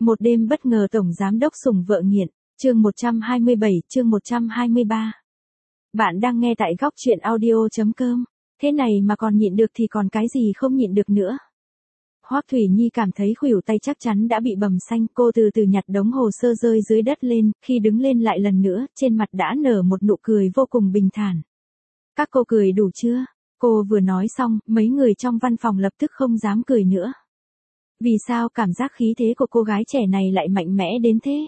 Một đêm bất ngờ tổng giám đốc sủng vợ nghiện, chương 127, chương 123. Bạn đang nghe tại góc truyện audio.com. Thế này mà còn nhịn được thì còn cái gì không nhịn được nữa. Hoắc Thủy Nhi cảm thấy khuỷu tay chắc chắn đã bị bầm xanh, cô từ từ nhặt đống hồ sơ rơi dưới đất lên, khi đứng lên lại lần nữa, trên mặt đã nở một nụ cười vô cùng bình thản. Các cô cười đủ chưa? Cô vừa nói xong, mấy người trong văn phòng lập tức không dám cười nữa. Vì sao cảm giác khí thế của cô gái trẻ này lại mạnh mẽ đến thế?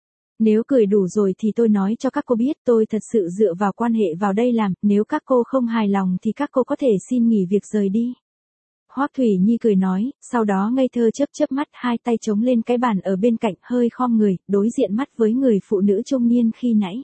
Nếu cười đủ rồi thì tôi nói cho các cô biết tôi thật sự dựa vào quan hệ vào đây làm, nếu các cô không hài lòng thì các cô có thể xin nghỉ việc rời đi. Hoắc Thủy Nhi cười nói, sau đó ngây thơ chớp mắt, hai tay chống lên cái bàn ở bên cạnh, hơi khom người, đối diện mắt với người phụ nữ trung niên khi nãy.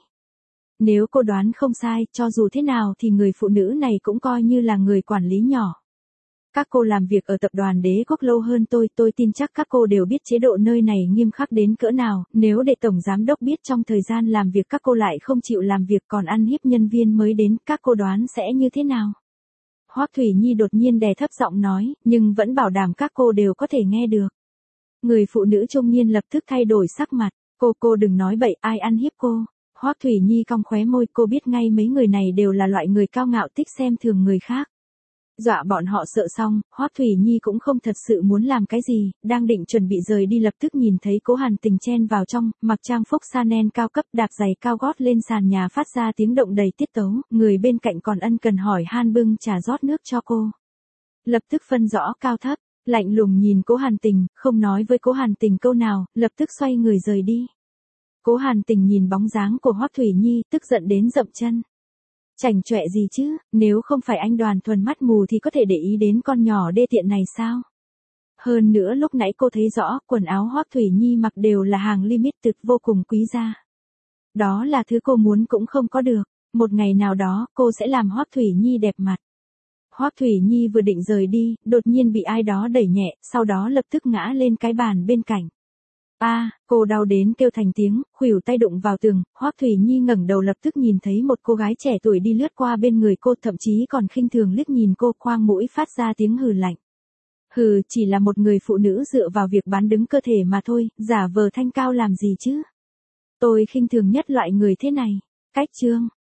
Nếu cô đoán không sai, cho dù thế nào thì người phụ nữ này cũng coi như là người quản lý nhỏ. Các cô làm việc ở tập đoàn Đế Quốc lâu hơn tôi tin chắc các cô đều biết chế độ nơi này nghiêm khắc đến cỡ nào, nếu để tổng giám đốc biết trong thời gian làm việc các cô lại không chịu làm việc còn ăn hiếp nhân viên mới đến, các cô đoán sẽ như thế nào? Hoắc Thủy Nhi đột nhiên đè thấp giọng nói, nhưng vẫn bảo đảm các cô đều có thể nghe được. Người phụ nữ trung niên lập tức thay đổi sắc mặt, cô đừng nói bậy, ai ăn hiếp cô? Hoắc Thủy Nhi cong khóe môi, cô biết ngay mấy người này đều là loại người cao ngạo thích xem thường người khác. Dọa bọn họ sợ xong, Hoắc Thủy Nhi cũng không thật sự muốn làm cái gì, đang định chuẩn bị rời đi lập tức nhìn thấy Cố Hàn Tình chen vào trong, mặc trang phục Chanel cao cấp, đạp giày cao gót lên sàn nhà phát ra tiếng động đầy tiết tấu, người bên cạnh còn ân cần hỏi han bưng trà rót nước cho cô. Lập tức phân rõ cao thấp, lạnh lùng nhìn Cố Hàn Tình, không nói với Cố Hàn Tình câu nào, lập tức xoay người rời đi. Cố Hàn Tình nhìn bóng dáng của Hoắc Thủy Nhi, tức giận đến dậm chân. Chảnh chọe gì chứ, nếu không phải anh Đoàn thuần mắt mù thì có thể để ý đến con nhỏ đê tiện này sao? Hơn nữa lúc nãy cô thấy rõ, quần áo Hoắc Thủy Nhi mặc đều là hàng limited vô cùng quý giá. Đó là thứ cô muốn cũng không có được, một ngày nào đó cô sẽ làm Hoắc Thủy Nhi đẹp mặt. Hoắc Thủy Nhi vừa định rời đi, đột nhiên bị ai đó đẩy nhẹ, sau đó lập tức ngã lên cái bàn bên cạnh. Cô đau đến kêu thành tiếng, khuỷu tay đụng vào tường, Hoắc Thủy Nhi ngẩng đầu lập tức nhìn thấy một cô gái trẻ tuổi đi lướt qua bên người cô, thậm chí còn khinh thường liếc nhìn cô, khoang mũi phát ra tiếng hừ lạnh. Hừ, chỉ là một người phụ nữ dựa vào việc bán đứng cơ thể mà thôi, giả vờ thanh cao làm gì chứ? Tôi khinh thường nhất loại người thế này. Cách chương.